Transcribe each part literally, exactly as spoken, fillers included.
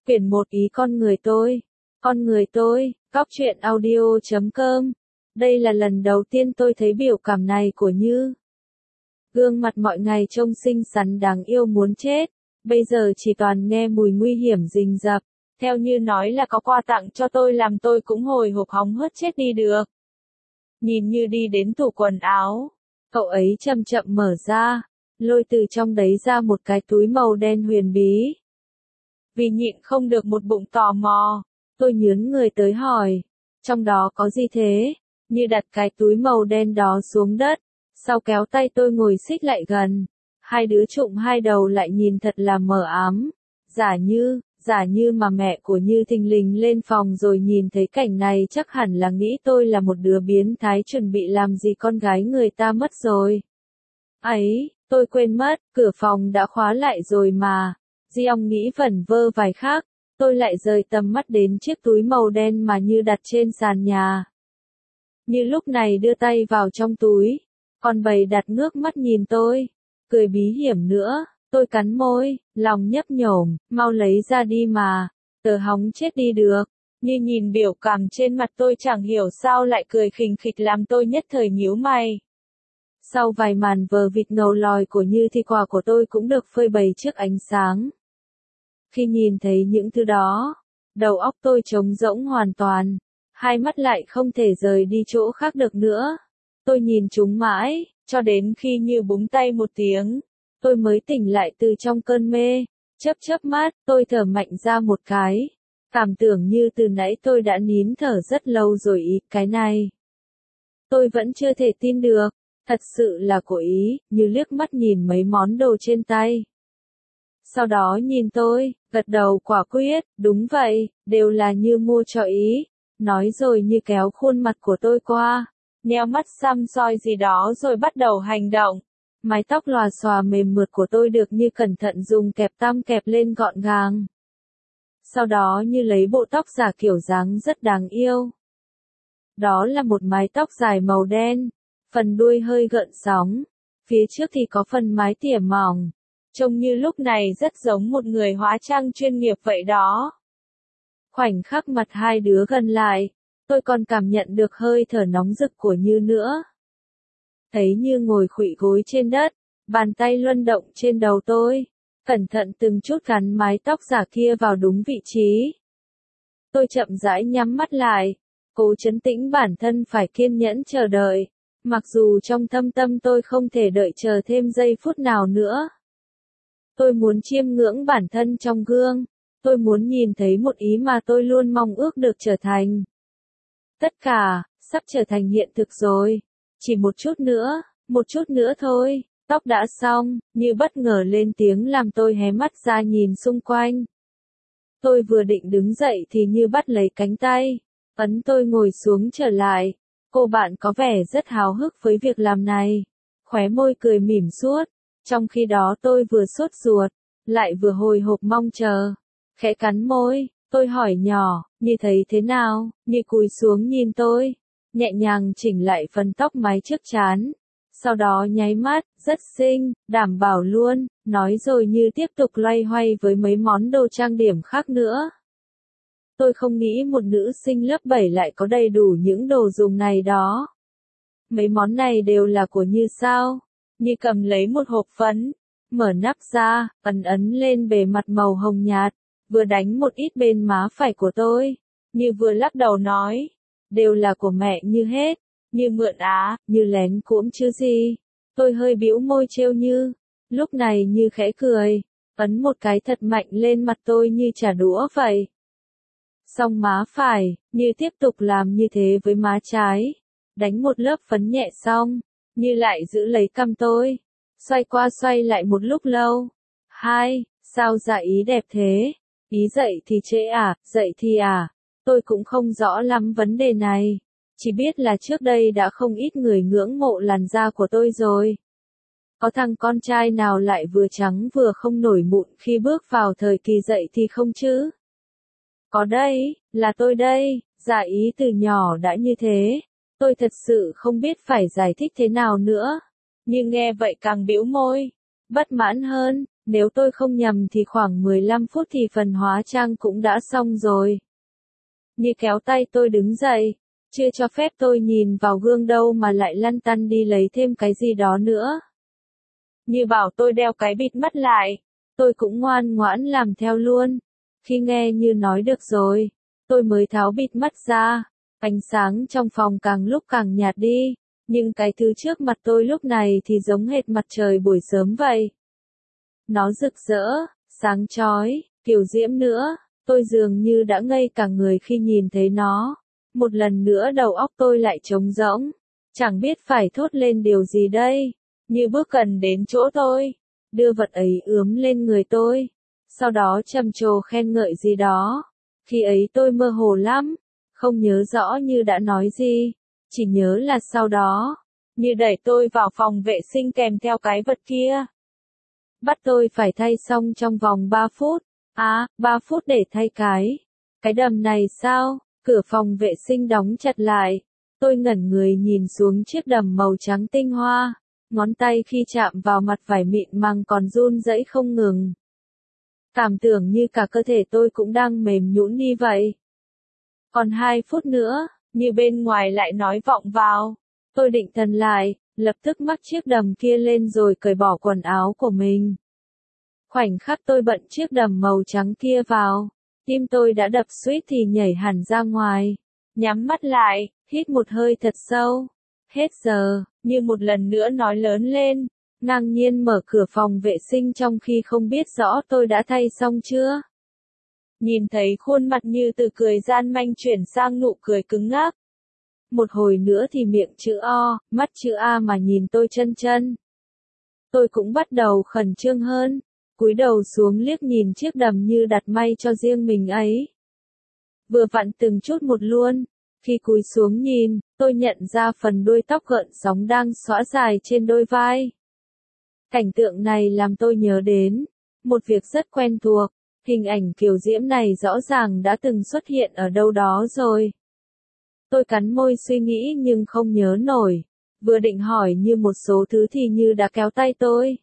Quyển một Ý con người tôi. Con người tôi, Cóc truyện audio chấm com. Đây là lần đầu tiên tôi thấy biểu cảm này của Như. Gương mặt mọi ngày trông xinh xắn đáng yêu muốn chết, bây giờ chỉ toàn nghe mùi nguy hiểm rình rập. Theo Như nói là có quà tặng cho tôi làm tôi cũng hồi hộp hóng hớt chết đi được. Nhìn Như đi đến tủ quần áo, cậu ấy chậm chậm mở ra, lôi từ trong đấy ra một cái túi màu đen huyền bí. Vì nhịn không được một bụng tò mò, tôi nhướn người tới hỏi, trong đó có gì thế? Như đặt cái túi màu đen đó xuống đất, sau kéo tay tôi ngồi xích lại gần. Hai đứa trụm hai đầu lại nhìn thật là mờ ám. Giả như, giả như mà mẹ của Như thình lình lên phòng rồi nhìn thấy cảnh này chắc hẳn là nghĩ tôi là một đứa biến thái chuẩn bị làm gì con gái người ta mất rồi. Ấy, tôi quên mất, cửa phòng đã khóa lại rồi mà. Di ông nghĩ vẩn vơ vài khác, tôi lại rời tầm mắt đến chiếc túi màu đen mà Như đặt trên sàn nhà. Như lúc này đưa tay vào trong túi, còn bầy đặt ngước mắt nhìn tôi, cười bí hiểm nữa, tôi cắn môi, lòng nhấp nhổm, mau lấy ra đi mà, tớ hóng chết đi được. Như nhìn biểu cảm trên mặt tôi chẳng hiểu sao lại cười khình khịch làm tôi nhất thời nhíu mày. Sau vài màn vờ vịt ngầu lòi của Như thì quà của tôi cũng được phơi bày trước ánh sáng. Khi nhìn thấy những thứ đó, đầu óc tôi trống rỗng hoàn toàn, hai mắt lại không thể rời đi chỗ khác được nữa. Tôi nhìn chúng mãi, cho đến khi Như búng tay một tiếng, tôi mới tỉnh lại từ trong cơn mê. Chớp chớp mắt, tôi thở mạnh ra một cái, cảm tưởng như từ nãy tôi đã nín thở rất lâu rồi ý, cái này. Tôi vẫn chưa thể tin được, thật sự là của Ý, Như liếc mắt nhìn mấy món đồ trên tay. Sau đó nhìn tôi, gật đầu quả quyết, đúng vậy, đều là Như mua cho Ý. Nói rồi Như kéo khuôn mặt của tôi qua, nheo mắt xăm soi gì đó rồi bắt đầu hành động. Mái tóc lòa xòa mềm mượt của tôi được Như cẩn thận dùng kẹp tăm kẹp lên gọn gàng. Sau đó Như lấy bộ tóc giả kiểu dáng rất đáng yêu. Đó là một mái tóc dài màu đen, phần đuôi hơi gợn sóng, phía trước thì có phần mái tỉa mỏng. Trông Như lúc này rất giống một người hóa trang chuyên nghiệp vậy đó. Khoảnh khắc mặt hai đứa gần lại, tôi còn cảm nhận được hơi thở nóng rực của Như nữa. Thấy Như ngồi khuỵu gối trên đất, bàn tay luân động trên đầu tôi, cẩn thận từng chút gắn mái tóc giả kia vào đúng vị trí. Tôi chậm rãi nhắm mắt lại, cố trấn tĩnh bản thân phải kiên nhẫn chờ đợi, mặc dù trong thâm tâm tôi không thể đợi chờ thêm giây phút nào nữa. Tôi muốn chiêm ngưỡng bản thân trong gương, tôi muốn nhìn thấy một Ý mà tôi luôn mong ước được trở thành. Tất cả, sắp trở thành hiện thực rồi. Chỉ một chút nữa, một chút nữa thôi, tóc đã xong, Như bất ngờ lên tiếng làm tôi hé mắt ra nhìn xung quanh. Tôi vừa định đứng dậy thì Như bắt lấy cánh tay, ấn tôi ngồi xuống trở lại. Cô bạn có vẻ rất háo hức với việc làm này, khóe môi cười mỉm suốt, trong khi đó tôi vừa sốt ruột, lại vừa hồi hộp mong chờ. Khẽ cắn môi, tôi hỏi nhỏ, Như thấy thế nào? Như cúi xuống nhìn tôi, nhẹ nhàng chỉnh lại phần tóc mái trước trán. Sau đó nháy mắt, rất xinh, đảm bảo luôn, nói rồi Như tiếp tục loay hoay với mấy món đồ trang điểm khác nữa. Tôi không nghĩ một nữ sinh lớp bảy lại có đầy đủ những đồ dùng này đó. Mấy món này đều là của Như sao? Như cầm lấy một hộp phấn, mở nắp ra, ấn ấn lên bề mặt màu hồng nhạt, vừa đánh một ít bên má phải của tôi. Như vừa lắc đầu nói, đều là của mẹ Như hết. Như mượn á, Như lén cũng chứ gì. Tôi hơi bĩu môi trêu Như. Lúc này Như khẽ cười, ấn một cái thật mạnh lên mặt tôi như trả đũa vậy. Xong má phải, Như tiếp tục làm như thế với má trái. Đánh một lớp phấn nhẹ xong, Như lại giữ lấy cằm tôi, xoay qua xoay lại một lúc lâu. Hai, sao dạ Ý đẹp thế? Ý dậy thì trễ à, dậy thì à? Tôi cũng không rõ lắm vấn đề này. Chỉ biết là trước đây đã không ít người ngưỡng mộ làn da của tôi rồi. Có thằng con trai nào lại vừa trắng vừa không nổi mụn khi bước vào thời kỳ dậy thì không chứ? Có đây, là tôi đây, dạ Ý từ nhỏ đã như thế. Tôi thật sự không biết phải giải thích thế nào nữa. Nhưng nghe vậy càng bĩu môi, bất mãn hơn, Nếu tôi không nhầm thì khoảng mười lăm phút thì phần hóa trang cũng đã xong rồi. Như kéo tay tôi đứng dậy, chưa cho phép tôi nhìn vào gương đâu mà lại lăn tăn đi lấy thêm cái gì đó nữa. Như bảo tôi đeo cái bịt mắt lại, tôi cũng ngoan ngoãn làm theo luôn. Khi nghe Như nói được rồi, tôi mới tháo bịt mắt ra, ánh sáng trong phòng càng lúc càng nhạt đi, nhưng cái thứ trước mặt tôi lúc này thì giống hệt mặt trời buổi sớm vậy. Nó rực rỡ, sáng chói, kiểu diễm nữa, tôi dường như đã ngây cả người khi nhìn thấy nó. Một lần nữa đầu óc tôi lại trống rỗng, chẳng biết phải thốt lên điều gì đây. Như bước gần đến chỗ tôi, đưa vật ấy ướm lên người tôi, sau đó trầm trồ khen ngợi gì đó. Khi ấy tôi mơ hồ lắm, không nhớ rõ Như đã nói gì, chỉ nhớ là sau đó, Như đẩy tôi vào phòng vệ sinh kèm theo cái vật kia. Bắt tôi phải thay xong trong vòng ba phút, à, ba phút để thay cái. Cái đầm này sao? Cửa phòng vệ sinh đóng chặt lại, tôi ngẩn người nhìn xuống chiếc đầm màu trắng tinh hoa. Ngón tay khi chạm vào mặt vải mịn màng còn run rẩy không ngừng. Cảm tưởng như cả cơ thể tôi cũng đang mềm nhũn đi vậy. Còn hai phút nữa, Như bên ngoài lại nói vọng vào. Tôi định thần lại, lập tức mắc chiếc đầm kia lên rồi cởi bỏ quần áo của mình. Khoảnh khắc tôi bận chiếc đầm màu trắng kia vào, tim tôi đã đập suýt thì nhảy hẳn ra ngoài. Nhắm mắt lại, hít một hơi thật sâu. Hết giờ, Như một lần nữa nói lớn lên, ngang nhiên mở cửa phòng vệ sinh trong khi không biết rõ tôi đã thay xong chưa. Nhìn thấy khuôn mặt Như từ cười gian manh chuyển sang nụ cười cứng ngắc. Một hồi nữa thì miệng chữ O, mắt chữ A mà nhìn tôi chân chân. Tôi cũng bắt đầu khẩn trương hơn, cúi đầu xuống liếc nhìn chiếc đầm Như đặt may cho riêng mình ấy. Vừa vặn từng chút một luôn. Khi cúi xuống nhìn, tôi nhận ra phần đuôi tóc gợn sóng đang xõa dài trên đôi vai. Cảnh tượng này làm tôi nhớ đến một việc rất quen thuộc, hình ảnh kiều diễm này rõ ràng đã từng xuất hiện ở đâu đó rồi. Tôi cắn môi suy nghĩ nhưng không nhớ nổi, vừa định hỏi Như một số thứ thì Như đã kéo tay tôi,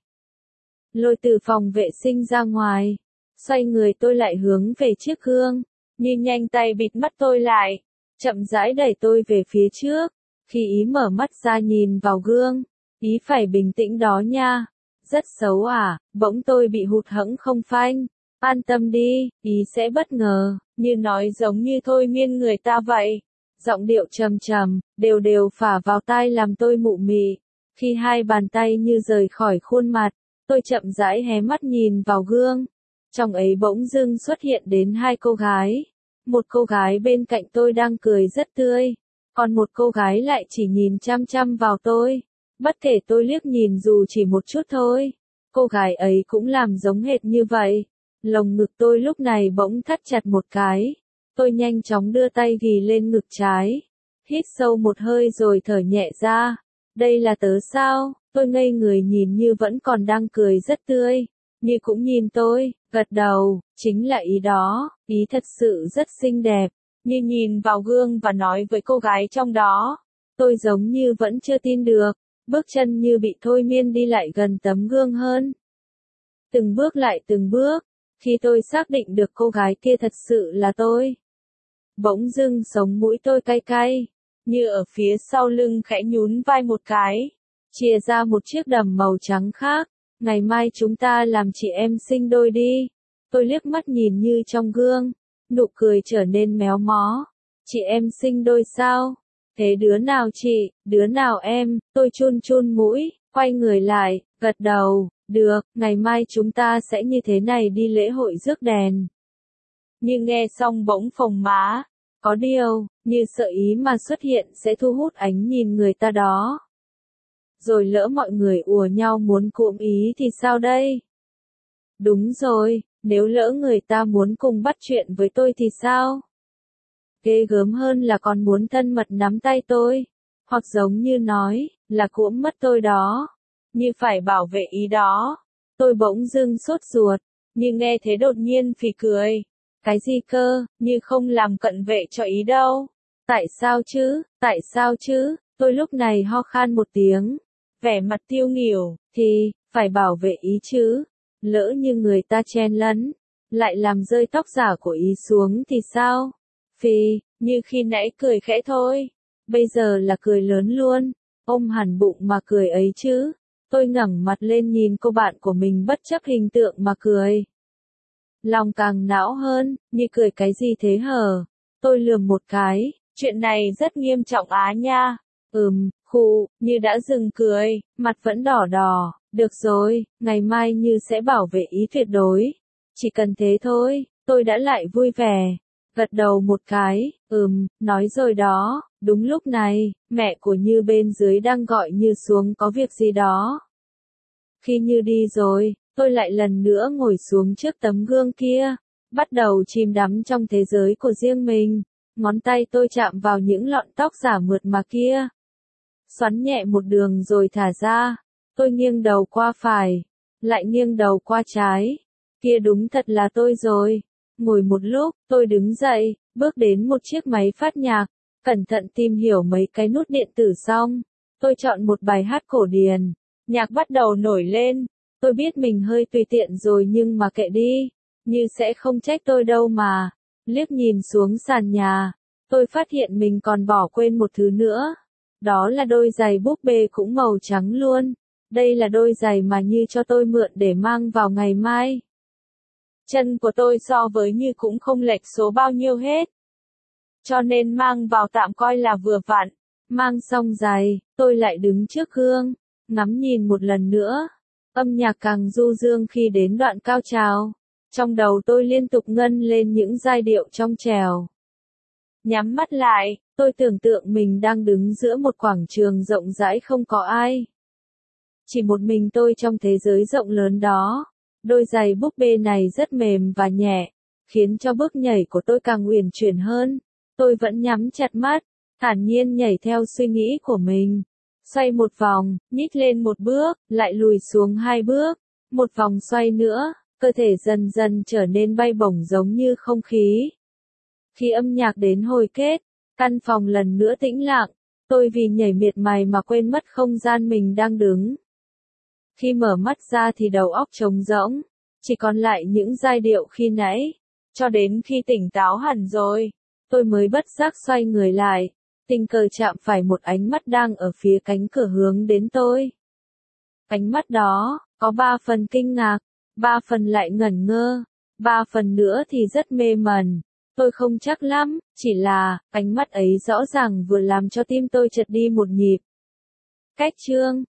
lôi từ phòng vệ sinh ra ngoài, xoay người tôi lại hướng về chiếc gương, Như nhanh tay bịt mắt tôi lại. Chậm rãi đẩy tôi về phía trước, khi ý mở mắt ra nhìn vào gương, ý phải bình tĩnh đó nha, rất xấu à, bỗng tôi bị hụt hẫng không phanh, an tâm đi, ý sẽ bất ngờ, Như nói giống như thôi miên người ta vậy, giọng điệu trầm trầm, đều đều phả vào tai làm tôi mụ mị, khi hai bàn tay Như rời khỏi khuôn mặt, tôi chậm rãi hé mắt nhìn vào gương, trong ấy bỗng dưng xuất hiện đến hai cô gái. Một cô gái bên cạnh tôi đang cười rất tươi, còn một cô gái lại chỉ nhìn chăm chăm vào tôi. Bất kể tôi liếc nhìn dù chỉ một chút thôi, cô gái ấy cũng làm giống hệt như vậy. Lồng ngực tôi lúc này bỗng thắt chặt một cái. Tôi nhanh chóng đưa tay ghì lên ngực trái. Hít sâu một hơi rồi thở nhẹ ra. Đây là tớ sao? Tôi ngây người nhìn Như vẫn còn đang cười rất tươi. Như cũng nhìn tôi, gật đầu, chính là ý đó, ý thật sự rất xinh đẹp. Như nhìn vào gương và nói với cô gái trong đó. Tôi giống như vẫn chưa tin được, bước chân Như bị thôi miên đi lại gần tấm gương hơn. Từng bước lại từng bước, khi tôi xác định được cô gái kia thật sự là tôi. Bỗng dưng sống mũi tôi cay cay, Như ở phía sau lưng khẽ nhún vai một cái, chia ra một chiếc đầm màu trắng khác. Ngày mai chúng ta làm chị em sinh đôi đi. Tôi liếc mắt nhìn Như trong gương, nụ cười trở nên méo mó. Chị em sinh đôi sao? Thế đứa nào chị, đứa nào em? Tôi chun chun mũi, quay người lại, gật đầu, được, ngày mai chúng ta sẽ như thế này đi lễ hội rước đèn. Như nghe xong bỗng phồng má, có điều, Như sợ ý mà xuất hiện sẽ thu hút ánh nhìn người ta đó. Rồi lỡ mọi người ùa nhau muốn cụm ý thì sao đây? Đúng rồi, nếu lỡ người ta muốn cùng bắt chuyện với tôi thì sao? Ghê gớm hơn là còn muốn thân mật nắm tay tôi, hoặc giống như nói, là cũm mất tôi đó, Như phải bảo vệ ý đó. Tôi bỗng dưng sốt ruột, Như nghe thế đột nhiên phì cười. Cái gì cơ, Như không làm cận vệ cho ý đâu. Tại sao chứ, tại sao chứ, tôi lúc này ho khan một tiếng. Vẻ mặt tiêu nghỉu, thì, phải bảo vệ ý chứ. Lỡ như người ta chen lấn, lại làm rơi tóc giả của ý xuống thì sao? Phì, như khi nãy cười khẽ thôi, bây giờ là cười lớn luôn, ôm hẳn bụng mà cười ấy chứ. Tôi ngẩng mặt lên nhìn cô bạn của mình bất chấp hình tượng mà cười. Lòng càng não hơn, như cười cái gì thế hở? Tôi lườm một cái, chuyện này rất nghiêm trọng á nha. Ừm, khụ, như đã dừng cười, mặt vẫn đỏ đỏ, được rồi, ngày mai Như sẽ bảo vệ ý tuyệt đối. Chỉ cần thế thôi, tôi đã lại vui vẻ. Gật đầu một cái, ừm, nói rồi đó, đúng lúc này, mẹ của Như bên dưới đang gọi Như xuống có việc gì đó. Khi Như đi rồi, tôi lại lần nữa ngồi xuống trước tấm gương kia, bắt đầu chìm đắm trong thế giới của riêng mình. Ngón tay tôi chạm vào những lọn tóc giả mượt mà kia. Xoắn nhẹ một đường rồi thả ra. Tôi nghiêng đầu qua phải, lại nghiêng đầu qua trái. Kia đúng thật là tôi rồi. Ngồi một lúc, tôi đứng dậy, bước đến một chiếc máy phát nhạc, cẩn thận tìm hiểu mấy cái nút điện tử xong. Tôi chọn một bài hát cổ điển. Nhạc bắt đầu nổi lên. Tôi biết mình hơi tùy tiện rồi nhưng mà kệ đi. Như sẽ không trách tôi đâu mà. Liếc nhìn xuống sàn nhà, tôi phát hiện mình còn bỏ quên một thứ nữa. Đó là đôi giày búp bê cũng màu trắng luôn. Đây là đôi giày mà Như cho tôi mượn để mang vào ngày mai. Chân của tôi so với Như cũng không lệch số bao nhiêu hết. Cho nên mang vào tạm coi là vừa vặn. Mang xong giày, tôi lại đứng trước gương, ngắm nhìn một lần nữa. Âm nhạc càng du dương khi đến đoạn cao trào. Trong đầu tôi liên tục ngân lên những giai điệu trong trèo. Nhắm mắt lại, tôi tưởng tượng mình đang đứng giữa một quảng trường rộng rãi không có ai. Chỉ một mình tôi trong thế giới rộng lớn đó. Đôi giày búp bê này rất mềm và nhẹ, khiến cho bước nhảy của tôi càng uyển chuyển hơn. Tôi vẫn nhắm chặt mắt, thản nhiên nhảy theo suy nghĩ của mình. Xoay một vòng, nhích lên một bước, lại lùi xuống hai bước, một vòng xoay nữa, cơ thể dần dần trở nên bay bổng giống như không khí. Khi âm nhạc đến hồi kết, căn phòng lần nữa tĩnh lặng, tôi vì nhảy miệt mài mà quên mất không gian mình đang đứng. Khi mở mắt ra thì đầu óc trống rỗng, chỉ còn lại những giai điệu khi nãy. Cho đến khi tỉnh táo hẳn rồi, tôi mới bất giác xoay người lại, tình cờ chạm phải một ánh mắt đang ở phía cánh cửa hướng đến tôi. Ánh mắt đó, có ba phần kinh ngạc, ba phần lại ngẩn ngơ, ba phần nữa thì rất mê mẩn. Tôi không chắc lắm, chỉ là, ánh mắt ấy rõ ràng vừa làm cho tim tôi chợt đi một nhịp. Cách chương